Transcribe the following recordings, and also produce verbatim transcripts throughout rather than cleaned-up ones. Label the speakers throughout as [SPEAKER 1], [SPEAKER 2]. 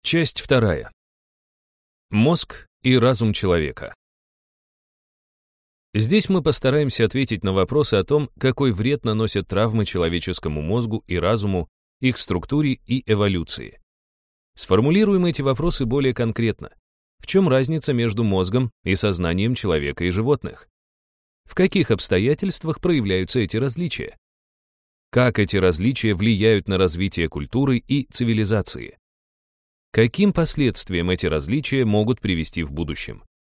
[SPEAKER 1] Часть вторая. Мозг и разум человека. Здесь мы постараемся ответить на вопросы о том, какой вред наносят травмы человеческому мозгу и разуму, их структуре и эволюции. Сформулируем эти вопросы более конкретно. В чем разница между мозгом и сознанием человека и животных? В каких обстоятельствах проявляются эти различия? Как эти различия влияют на развитие культуры и цивилизации? Каким последствиям эти различия могут привести в будущем?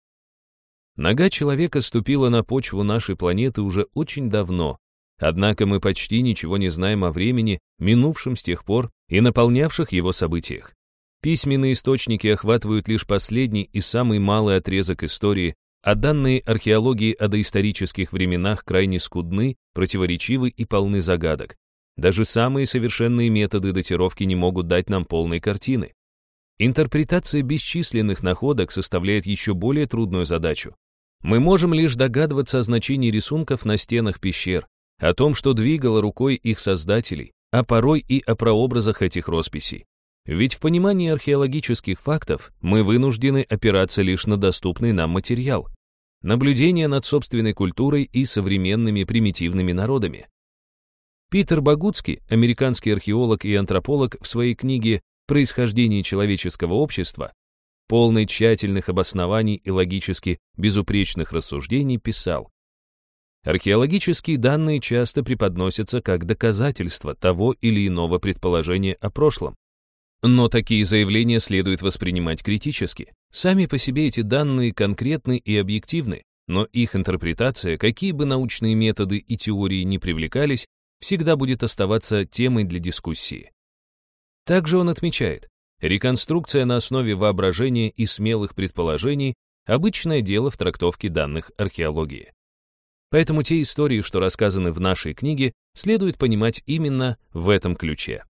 [SPEAKER 1] Нога человека ступила на почву нашей планеты уже очень давно, однако мы почти ничего не знаем о времени, минувшем с тех пор и наполнявших его событиях. Письменные источники охватывают лишь последний и самый малый отрезок истории, а данные археологии о доисторических временах крайне скудны, противоречивы и полны загадок. Даже самые совершенные методы датировки не могут дать нам полной картины. Интерпретация бесчисленных находок составляет еще более трудную задачу. Мы можем лишь догадываться о значении рисунков на стенах пещер, о том, что двигало рукой их создателей, а порой и о прообразах этих росписей. Ведь в понимании археологических фактов мы вынуждены опираться лишь на доступный нам материал, наблюдения над собственной культурой и современными примитивными народами. Питер Богуцки, американский археолог и антрополог, в своей книге «Происхождение человеческого общества», полный тщательных обоснований и логически безупречных рассуждений, писал: археологические данные часто преподносятся как доказательство того или иного предположения о прошлом. Но такие заявления следует воспринимать критически. Сами по себе эти данные конкретны и объективны, но их интерпретация, какие бы научные методы и теории ни привлекались, всегда будет оставаться темой для дискуссии. Также он отмечает, реконструкция на основе воображения и смелых предположений – обычное дело в трактовке данных археологии. Поэтому те истории, что рассказаны в нашей книге, следует понимать именно в этом ключе.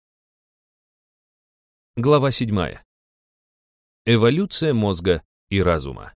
[SPEAKER 1] Глава седьмая. Эволюция мозга и разума.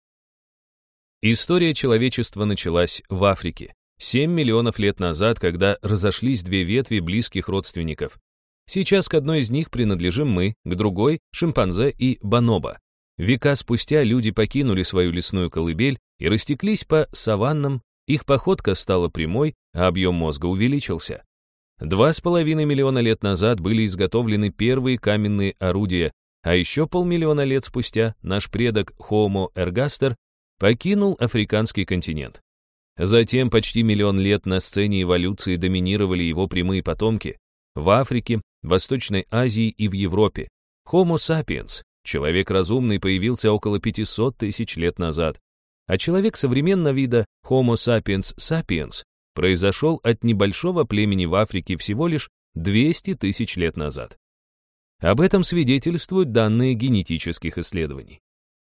[SPEAKER 1] История человечества началась в Африке семь миллионов лет назад, когда разошлись две ветви близких родственников. Сейчас к одной из них принадлежим мы, к другой — шимпанзе и бонобо. Века спустя люди покинули свою лесную колыбель и растеклись по саваннам, их походка стала прямой, а объем мозга увеличился. Два с половиной миллиона лет назад были изготовлены первые каменные орудия, а еще полмиллиона лет спустя наш предок Homo ergaster покинул африканский континент. Затем почти миллион лет на сцене эволюции доминировали его прямые потомки. В Африке, Восточной Азии и в Европе. Homo sapiens, человек разумный, появился около пятисот тысяч лет назад, а человек современного вида Homo sapiens sapiens произошел от небольшого племени в Африке всего лишь двести тысяч лет назад. Об этом свидетельствуют данные генетических исследований.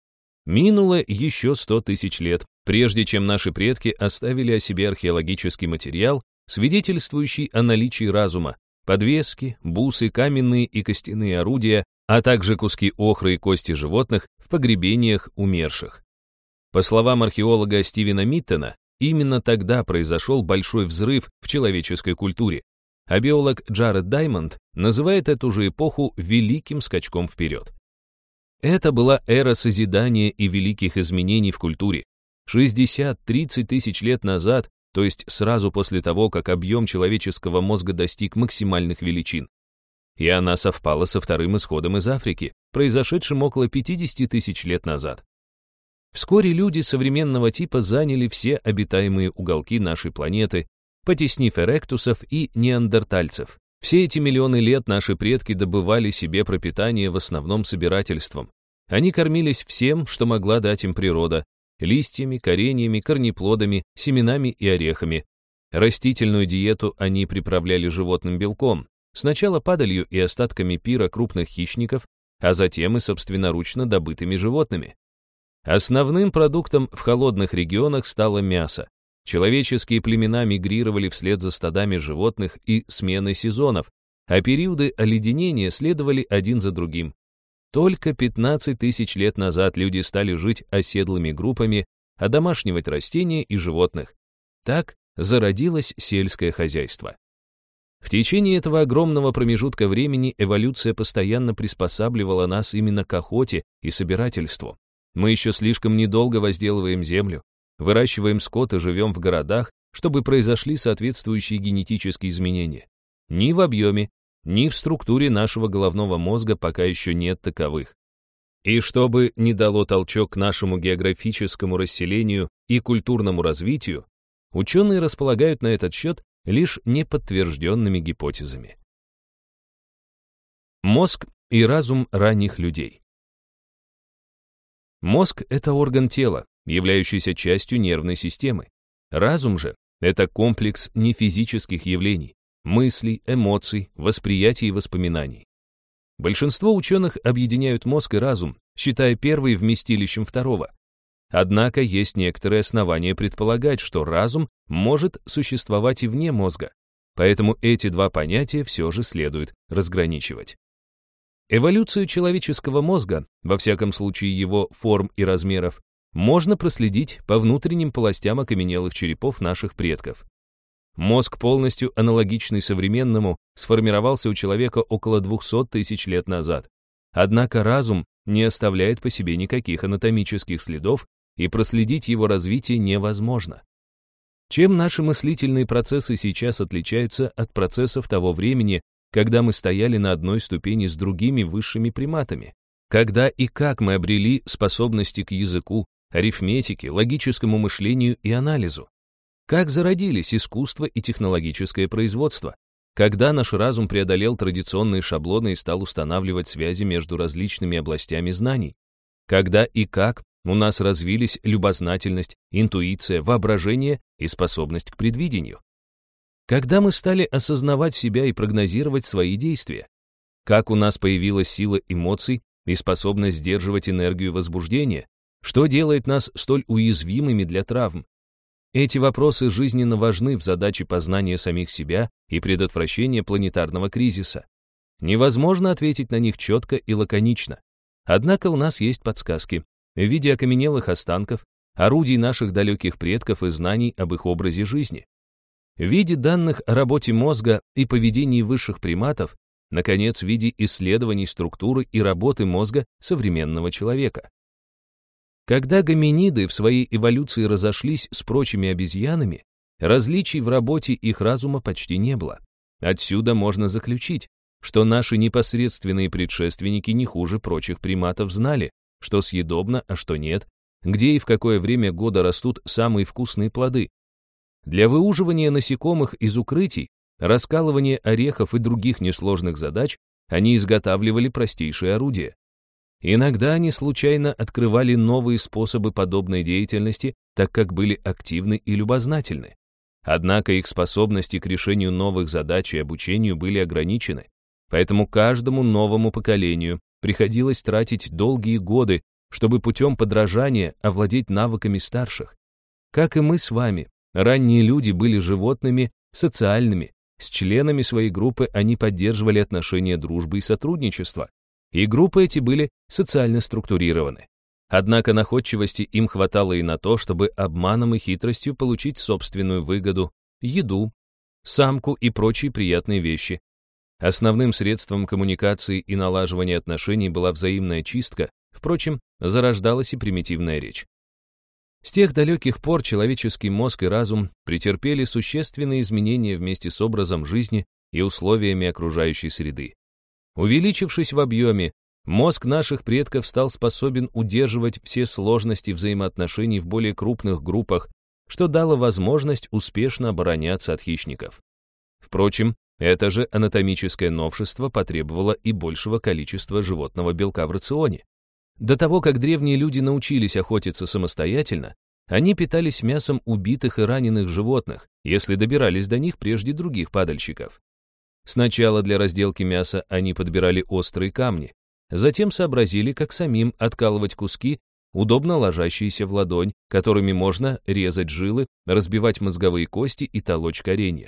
[SPEAKER 1] Минуло еще сто тысяч лет, прежде чем наши предки оставили о себе археологический материал, свидетельствующий о наличии разума, подвески, бусы, каменные и костяные орудия, а также куски охры и кости животных в погребениях умерших. По словам археолога Стивена Миттена, именно тогда произошел большой взрыв в человеческой культуре, а биолог Джаред Даймонд называет эту же эпоху великим скачком вперед. Это была эра созидания и великих изменений в культуре. шестьдесят-тридцать тысяч лет назад, то есть сразу после того, как объем человеческого мозга достиг максимальных величин. И она совпала со вторым исходом из Африки, произошедшим около пятидесяти тысяч лет назад. Вскоре люди современного типа заняли все обитаемые уголки нашей планеты, потеснив эректусов и неандертальцев. Все эти миллионы лет наши предки добывали себе пропитание в основном собирательством. Они кормились всем, что могла дать им природа: листьями, кореньями, корнеплодами, семенами и орехами. Растительную диету они приправляли животным белком, сначала падалью и остатками пира крупных хищников, а затем и собственноручно добытыми животными. Основным продуктом в холодных регионах стало мясо. Человеческие племена мигрировали вслед за стадами животных и сменой сезонов, а периоды оледенения следовали один за другим. Только пятнадцать тысяч лет назад люди стали жить оседлыми группами, одомашнивать растения и животных. Так зародилось сельское хозяйство. В течение этого огромного промежутка времени эволюция постоянно приспосабливала нас именно к охоте и собирательству. Мы еще слишком недолго возделываем землю, выращиваем скот и живем в городах, чтобы произошли соответствующие генетические изменения. Ни в объеме, ни в структуре нашего головного мозга пока еще нет таковых. И чтобы не дало толчок к нашему географическому расселению и культурному развитию, ученые располагают на этот счет лишь неподтвержденными гипотезами. Мозг и разум ранних людей. Мозг — это орган тела, являющийся частью нервной системы. Разум же — это комплекс нефизических явлений, мыслей, эмоций, восприятий и воспоминаний. Большинство ученых объединяют мозг и разум, считая первый вместилищем второго. Однако есть некоторые основания предполагать, что разум может существовать и вне мозга, поэтому эти два понятия все же следует разграничивать. Эволюцию человеческого мозга, во всяком случае его форм и размеров, можно проследить по внутренним полостям окаменелых черепов наших предков. Мозг, полностью аналогичный современному, сформировался у человека около двухсот тысяч лет назад. Однако разум не оставляет по себе никаких анатомических следов, и проследить его развитие невозможно. Чем наши мыслительные процессы сейчас отличаются от процессов того времени, когда мы стояли на одной ступени с другими высшими приматами? Когда и как мы обрели способности к языку, арифметике, логическому мышлению и анализу? Как зародились искусство и технологическое производство? Когда наш разум преодолел традиционные шаблоны и стал устанавливать связи между различными областями знаний? Когда и как у нас развились любознательность, интуиция, воображение и способность к предвидению? Когда мы стали осознавать себя и прогнозировать свои действия? Как у нас появилась сила эмоций и способность сдерживать энергию возбуждения? Что делает нас столь уязвимыми для травм? Эти вопросы жизненно важны в задаче познания самих себя и предотвращения планетарного кризиса. Невозможно ответить на них четко и лаконично. Однако у нас есть подсказки в виде окаменелых останков, орудий наших далеких предков и знаний об их образе жизни. В виде данных о работе мозга и поведении высших приматов, наконец, в виде исследований структуры и работы мозга современного человека. Когда гоминиды в своей эволюции разошлись с прочими обезьянами, различий в работе их разума почти не было. Отсюда можно заключить, что наши непосредственные предшественники не хуже прочих приматов знали, что съедобно, а что нет, где и в какое время года растут самые вкусные плоды. Для выуживания насекомых из укрытий, раскалывания орехов и других несложных задач они изготавливали простейшие орудия. Иногда они случайно открывали новые способы подобной деятельности, так как были активны и любознательны. Однако их способности к решению новых задач и обучению были ограничены, поэтому каждому новому поколению приходилось тратить долгие годы, чтобы путем подражания овладеть навыками старших. Как и мы с вами, ранние люди были животными, социальными, с членами своей группы они поддерживали отношения дружбы и сотрудничества, и группы эти были социально структурированы. Однако находчивости им хватало и на то, чтобы обманом и хитростью получить собственную выгоду, еду, самку и прочие приятные вещи. Основным средством коммуникации и налаживания отношений была взаимная чистка, впрочем, зарождалась и примитивная речь. С тех далеких пор человеческий мозг и разум претерпели существенные изменения вместе с образом жизни и условиями окружающей среды. Увеличившись в объеме, мозг наших предков стал способен удерживать все сложности взаимоотношений в более крупных группах, что дало возможность успешно обороняться от хищников. Впрочем, это же анатомическое новшество потребовало и большего количества животного белка в рационе. До того, как древние люди научились охотиться самостоятельно, они питались мясом убитых и раненых животных, если добирались до них прежде других падальщиков. Сначала для разделки мяса они подбирали острые камни, затем сообразили, как самим откалывать куски, удобно ложащиеся в ладонь, которыми можно резать жилы, разбивать мозговые кости и толочь коренья.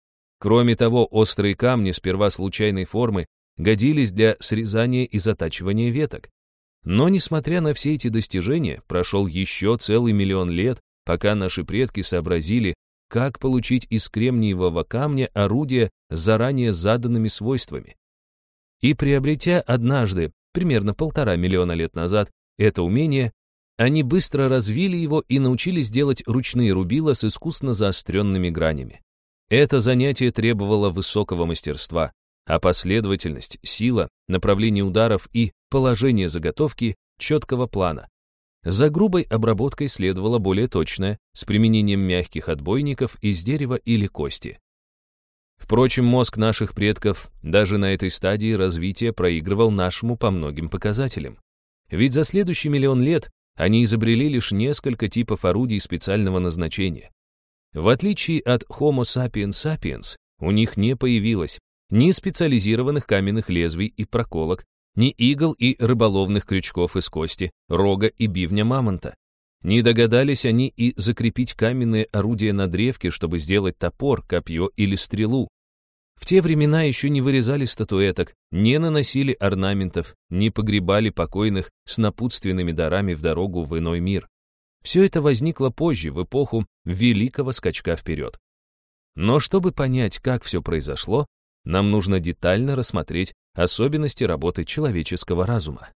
[SPEAKER 1] Кроме того, острые камни сперва случайной формы годились для срезания и затачивания веток. Но, несмотря на все эти достижения, прошел еще целый миллион лет, пока наши предки сообразили, как получить из кремниевого камня орудие с заранее заданными свойствами. И приобретя однажды, примерно полтора миллиона лет назад, это умение, они быстро развили его и научились делать ручные рубила с искусно заостренными гранями. Это занятие требовало высокого мастерства, а последовательность, сила, направление ударов и положение заготовки четкого плана. За грубой обработкой следовало более точное, с применением мягких отбойников из дерева или кости. Впрочем, мозг наших предков даже на этой стадии развития проигрывал нашему по многим показателям. Ведь за следующий миллион лет они изобрели лишь несколько типов орудий специального назначения. В отличие от Homo sapiens sapiens, у них не появилось ни специализированных каменных лезвий и проколок, ни игл и рыболовных крючков из кости, рога и бивня мамонта. Не догадались они и закрепить каменные орудия на древке, чтобы сделать топор, копье или стрелу. В те времена еще не вырезали статуэток, не наносили орнаментов, не погребали покойных с напутственными дарами в дорогу в иной мир. Все это возникло позже, в эпоху великого скачка вперед. Но чтобы понять, как все произошло, нам нужно детально рассмотреть особенности работы человеческого разума.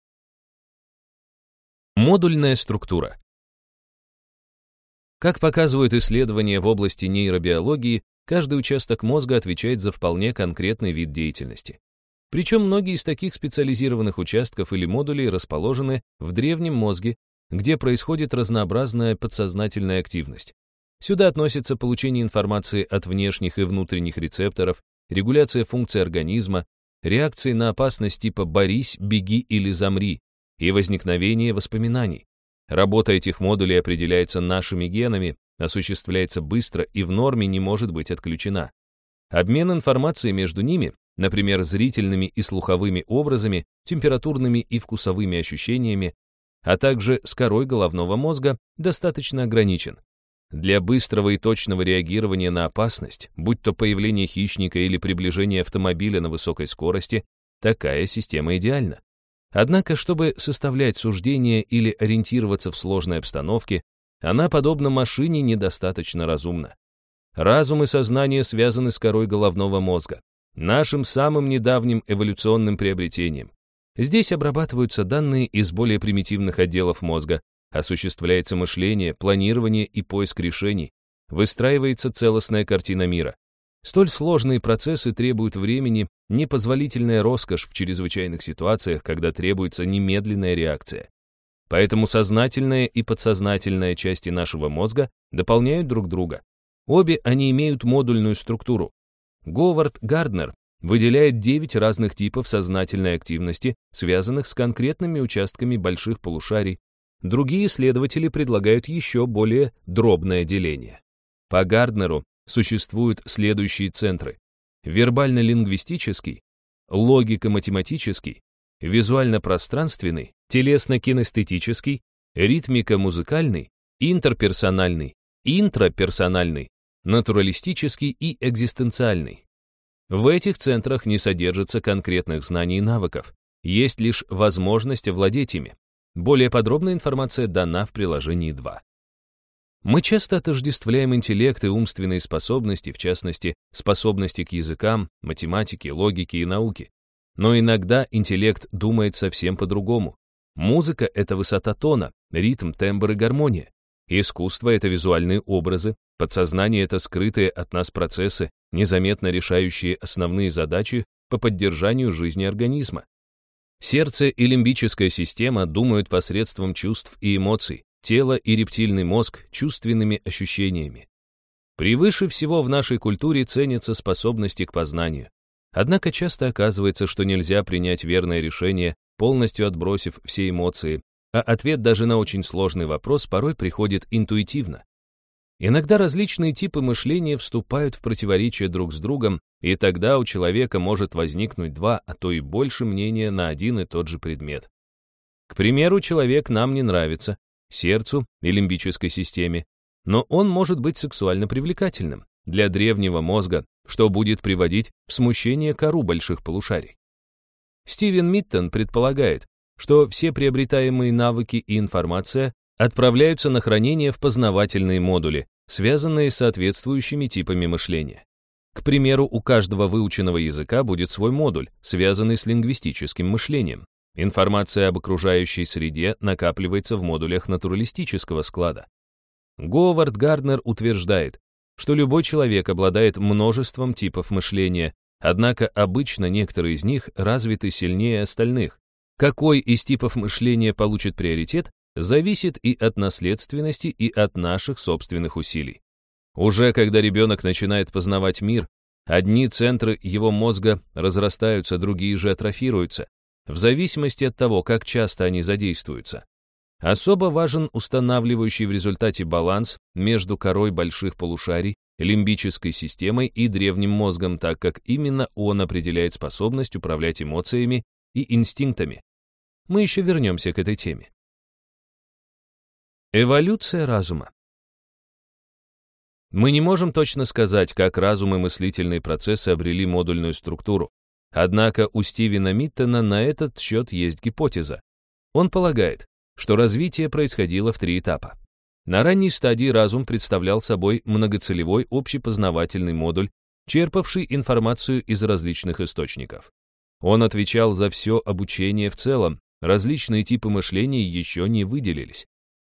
[SPEAKER 1] Модульная структура. Как показывают исследования в области нейробиологии, каждый участок мозга отвечает за вполне конкретный вид деятельности. Причем многие из таких специализированных участков или модулей расположены в древнем мозге, где происходит разнообразная подсознательная активность. Сюда относятся получение информации от внешних и внутренних рецепторов, регуляция функций организма, реакции на опасность типа «борись», «беги» или «замри» и возникновение воспоминаний. Работа этих модулей определяется нашими генами, осуществляется быстро и в норме не может быть отключена. Обмен информацией между ними, например, зрительными и слуховыми образами, температурными и вкусовыми ощущениями, а также с корой головного мозга, достаточно ограничен. Для быстрого и точного реагирования на опасность, будь то появление хищника или приближение автомобиля на высокой скорости, такая система идеальна. Однако, чтобы составлять суждения или ориентироваться в сложной обстановке, она, подобно машине, недостаточно разумна. Разум и сознание связаны с корой головного мозга, нашим самым недавним эволюционным приобретением. Здесь обрабатываются данные из более примитивных отделов мозга, осуществляется мышление, планирование и поиск решений, выстраивается целостная картина мира. Столь сложные процессы требуют времени, непозволительная роскошь в чрезвычайных ситуациях, когда требуется немедленная реакция. Поэтому сознательная и подсознательная части нашего мозга дополняют друг друга. Обе они имеют модульную структуру. Говард Гарднер выделяет девять разных типов сознательной активности, связанных с конкретными участками больших полушарий. Другие исследователи предлагают еще более дробное деление. По Гарднеру существуют следующие центры: вербально-лингвистический, логико-математический, визуально-пространственный, телесно-кинестетический, ритмико-музыкальный, интерперсональный, интраперсональный, натуралистический и экзистенциальный. В этих центрах не содержится конкретных знаний и навыков, есть лишь возможность овладеть ими. Более подробная информация дана в приложении два. Мы часто отождествляем интеллект и умственные способности, в частности, способности к языкам, математике, логике и науке. Но иногда интеллект думает совсем по-другому. Музыка — это высота тона, ритм, тембр и гармония. Искусство — это визуальные образы, подсознание — это скрытые от нас процессы, незаметно решающие основные задачи по поддержанию жизни организма. Сердце и лимбическая система думают посредством чувств и эмоций, тело и рептильный мозг чувственными ощущениями. Превыше всего в нашей культуре ценятся способности к познанию. Однако часто оказывается, что нельзя принять верное решение, полностью отбросив все эмоции, а ответ даже на очень сложный вопрос порой приходит интуитивно. Иногда различные типы мышления вступают в противоречие друг с другом, и тогда у человека может возникнуть два, а то и больше мнения на один и тот же предмет. К примеру, человек нам не нравится, сердцу и лимбической системе, но он может быть сексуально привлекательным для древнего мозга, что будет приводить в смущение кору больших полушарий. Стивен Миттон предполагает, что все приобретаемые навыки и информация отправляются на хранение в познавательные модули, связанные с соответствующими типами мышления. К примеру, у каждого выученного языка будет свой модуль, связанный с лингвистическим мышлением. Информация об окружающей среде накапливается в модулях натуралистического склада. Говард Гарднер утверждает, что любой человек обладает множеством типов мышления, однако обычно некоторые из них развиты сильнее остальных. Какой из типов мышления получит приоритет, зависит и от наследственности, и от наших собственных усилий. Уже когда ребенок начинает познавать мир, одни центры его мозга разрастаются, другие же атрофируются, в зависимости от того, как часто они задействуются. Особо важен устанавливающий в результате баланс между корой больших полушарий, лимбической системой и древним мозгом, так как именно он определяет способность управлять эмоциями и инстинктами. Мы еще вернемся к этой теме. Эволюция разума. Мы не можем точно сказать, как разум и мыслительные процессы обрели модульную структуру. Однако у Стивена Миттона на этот счет есть гипотеза. Он полагает, что развитие происходило в три этапа. На ранней стадии разум представлял собой многоцелевой общепознавательный модуль, черпавший информацию из различных источников. Он отвечал за все обучение в целом, различные типы мышления еще не выделились.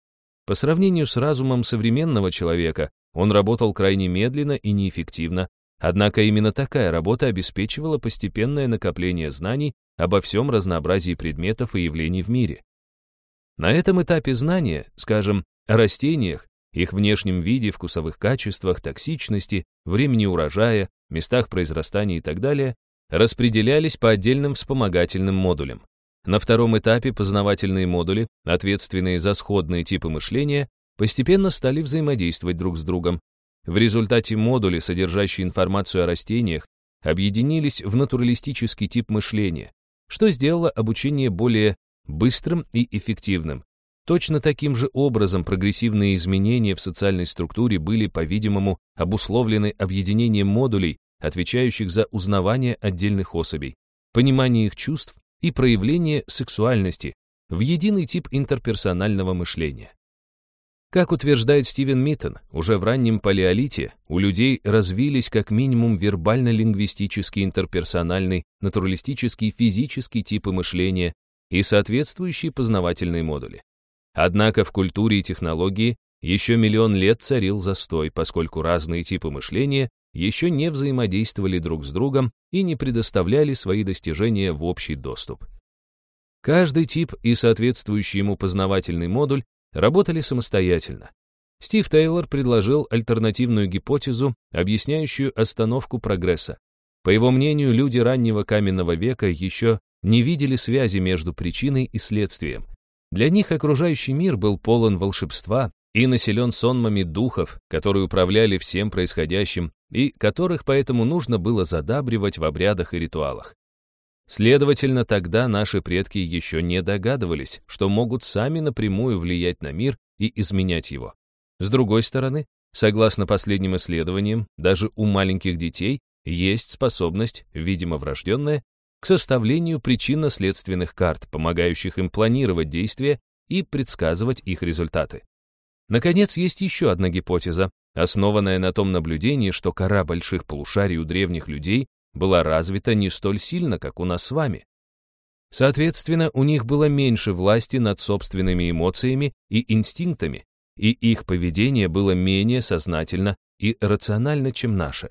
[SPEAKER 1] По сравнению с разумом современного человека, он работал крайне медленно и неэффективно, однако именно такая работа обеспечивала постепенное накопление знаний обо всем разнообразии предметов и явлений в мире. На этом этапе знания, скажем, о растениях, их внешнем виде, вкусовых качествах, токсичности, времени урожая, местах произрастания и так далее, распределялись по отдельным вспомогательным модулям. На втором этапе познавательные модули, ответственные за сходные типы мышления, постепенно стали взаимодействовать друг с другом. В результате модули, содержащие информацию о растениях, объединились в натуралистический тип мышления, что сделало обучение более быстрым и эффективным. Точно таким же образом прогрессивные изменения в социальной структуре были, по-видимому, обусловлены объединением модулей, отвечающих за узнавание отдельных особей, понимание их чувств и проявление сексуальности в единый тип интерперсонального мышления. Как утверждает Стивен Миттон, уже в раннем палеолите у людей развились как минимум вербально-лингвистический, интерперсональный, натуралистический, физический типы мышления и соответствующие познавательные модули. Однако в культуре и технологии еще миллион лет царил застой, поскольку разные типы мышления еще не взаимодействовали друг с другом и не предоставляли свои достижения в общий доступ. Каждый тип и соответствующий ему познавательный модуль работали самостоятельно. Стив Тейлор предложил альтернативную гипотезу, объясняющую остановку прогресса. По его мнению, люди раннего каменного века еще не видели связи между причиной и следствием. Для них окружающий мир был полон волшебства и населен сонмами духов, которые управляли всем происходящим и которых поэтому нужно было задабривать в обрядах и ритуалах. Следовательно, тогда наши предки еще не догадывались, что могут сами напрямую влиять на мир и изменять его. С другой стороны, согласно последним исследованиям, даже у маленьких детей есть способность, видимо врожденная, к составлению причинно-следственных карт, помогающих им планировать действия и предсказывать их результаты. Наконец, есть еще одна гипотеза, основанная на том наблюдении, что кора больших полушарий у древних людей была развита не столь сильно, как у нас с вами. Соответственно, у них было меньше власти над собственными эмоциями и инстинктами, и их поведение было менее сознательно и рационально, чем наше.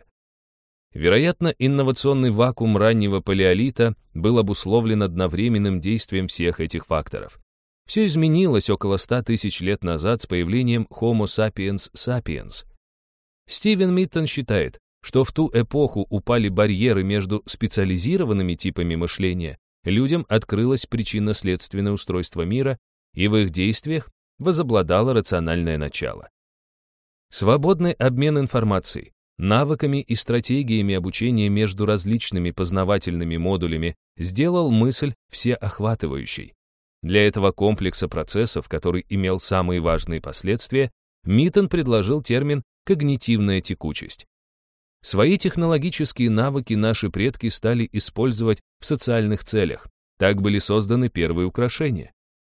[SPEAKER 1] Вероятно, инновационный вакуум раннего палеолита был обусловлен одновременным действием всех этих факторов. Все изменилось около ста тысяч лет назад с появлением Homo sapiens sapiens. Стивен Миттон считает, что в ту эпоху упали барьеры между специализированными типами мышления, людям открылось причинно-следственное устройство мира, и в их действиях возобладало рациональное начало. Свободный обмен информацией, навыками и стратегиями обучения между различными познавательными модулями сделал мысль всеохватывающей. Для этого комплекса процессов, который имел самые важные последствия, Миттон предложил термин «когнитивная текучесть». Свои технологические навыки наши предки стали использовать в социальных целях. Так были созданы первые украшения.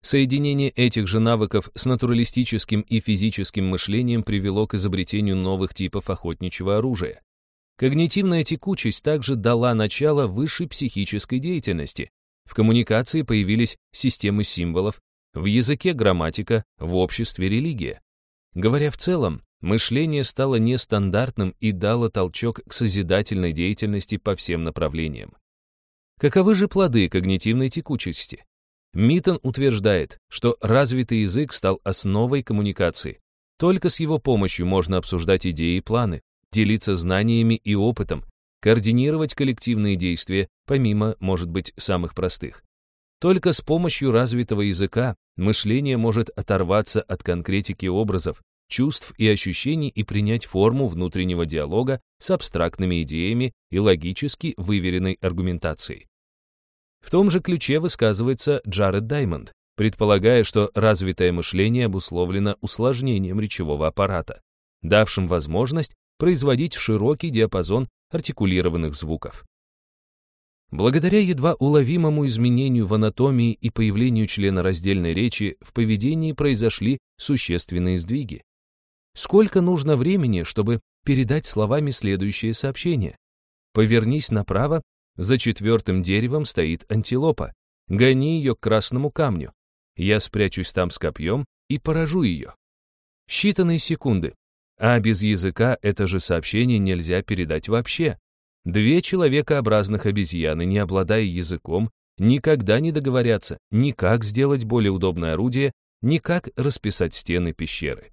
[SPEAKER 1] Соединение этих же навыков с натуралистическим и физическим мышлением привело к изобретению новых типов охотничьего оружия. Когнитивная текучесть также дала начало высшей психической деятельности. В коммуникации появились системы символов, в языке грамматика, в обществе религия. Говоря в целом, мышление стало нестандартным и дало толчок к созидательной деятельности по всем направлениям. Каковы же плоды когнитивной текучести? Миттон утверждает, что развитый язык стал основой коммуникации. Только с его помощью можно обсуждать идеи и планы, делиться знаниями и опытом, координировать коллективные действия, помимо, может быть, самых простых. Только с помощью развитого языка мышление может оторваться от конкретики образов, чувств и ощущений и принять форму внутреннего диалога с абстрактными идеями и логически выверенной аргументацией. В том же ключе высказывается Джаред Даймонд, предполагая, что развитое мышление обусловлено усложнением речевого аппарата, давшим возможность производить широкий диапазон артикулированных звуков. Благодаря едва уловимому изменению в анатомии и появлению членораздельной речи в поведении произошли существенные сдвиги. Сколько нужно времени, чтобы передать словами следующее сообщение? Повернись направо, за четвертым деревом стоит антилопа. Гони ее к красному камню. Я спрячусь там с копьем и поражу ее. Считанные секунды. А без языка это же сообщение нельзя передать вообще. Две человекообразных обезьяны, не обладая языком, никогда не договорятся ни как сделать более удобное орудие, ни как расписать стены пещеры.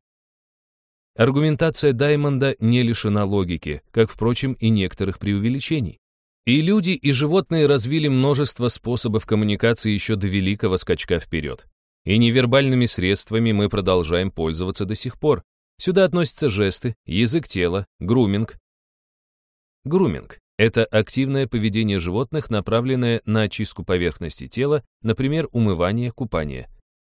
[SPEAKER 1] Аргументация Даймонда не лишена логики, как, впрочем, и некоторых преувеличений. И люди, и животные развили множество способов коммуникации еще до великого скачка вперед. И невербальными средствами мы продолжаем пользоваться до сих пор. Сюда относятся жесты, язык тела, груминг. Груминг — это активное поведение животных, направленное на очистку поверхности тела, например, умывание, купание.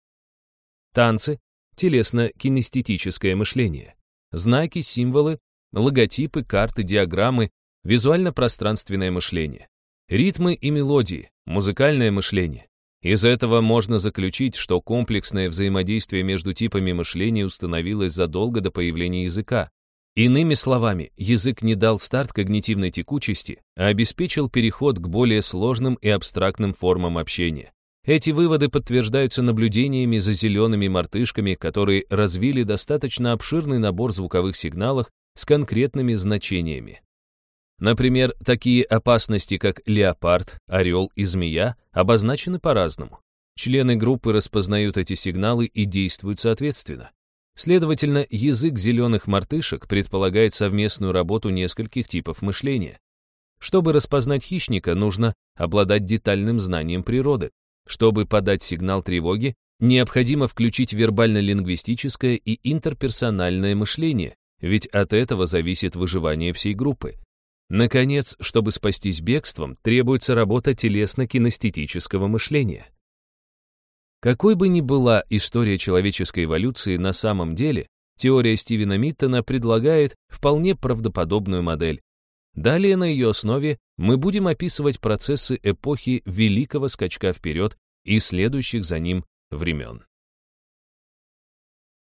[SPEAKER 1] Танцы — телесно-кинестетическое мышление. Знаки, символы, логотипы, карты, диаграммы, визуально-пространственное мышление. Ритмы и мелодии, музыкальное мышление. Из этого можно заключить, что комплексное взаимодействие между типами мышления установилось задолго до появления языка. Иными словами, язык не дал старт когнитивной текучести, а обеспечил переход к более сложным и абстрактным формам общения. Эти выводы подтверждаются наблюдениями за зелеными мартышками, которые развили достаточно обширный набор звуковых сигналов с конкретными значениями. Например, такие опасности, как леопард, орел и змея, обозначены по-разному. Члены группы распознают эти сигналы и действуют соответственно. Следовательно, язык зеленых мартышек предполагает совместную работу нескольких типов мышления. Чтобы распознать хищника, нужно обладать детальным знанием природы. Чтобы подать сигнал тревоги, необходимо включить вербально-лингвистическое и интерперсональное мышление, ведь от этого зависит выживание всей группы. Наконец, чтобы спастись бегством, требуется работа телесно-кинестетического мышления. Какой бы ни была история человеческой эволюции на самом деле, теория Стивена Миттона предлагает вполне правдоподобную модель. Далее на ее основе мы будем описывать процессы эпохи великого скачка вперед и следующих за ним времен.